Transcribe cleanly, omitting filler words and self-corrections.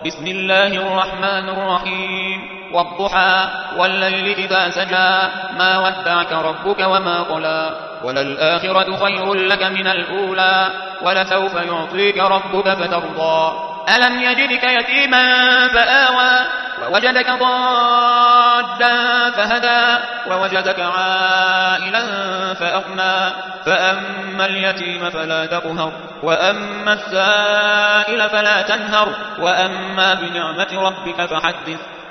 بسم الله الرحمن الرحيم والضحى والليل إذا سجى ما ودعك ربك وما قلى وللآخرة خير لك من الأولى ولسوف يعطيك ربك فترضى ألم يجدك يتيما فآوى ووجدك ضالا فهدى ووجدك عائلا فأغنى فأما اليتيم فلا تقهر وأما السائل فلا تنهر وأما بنعمة ربك فحدث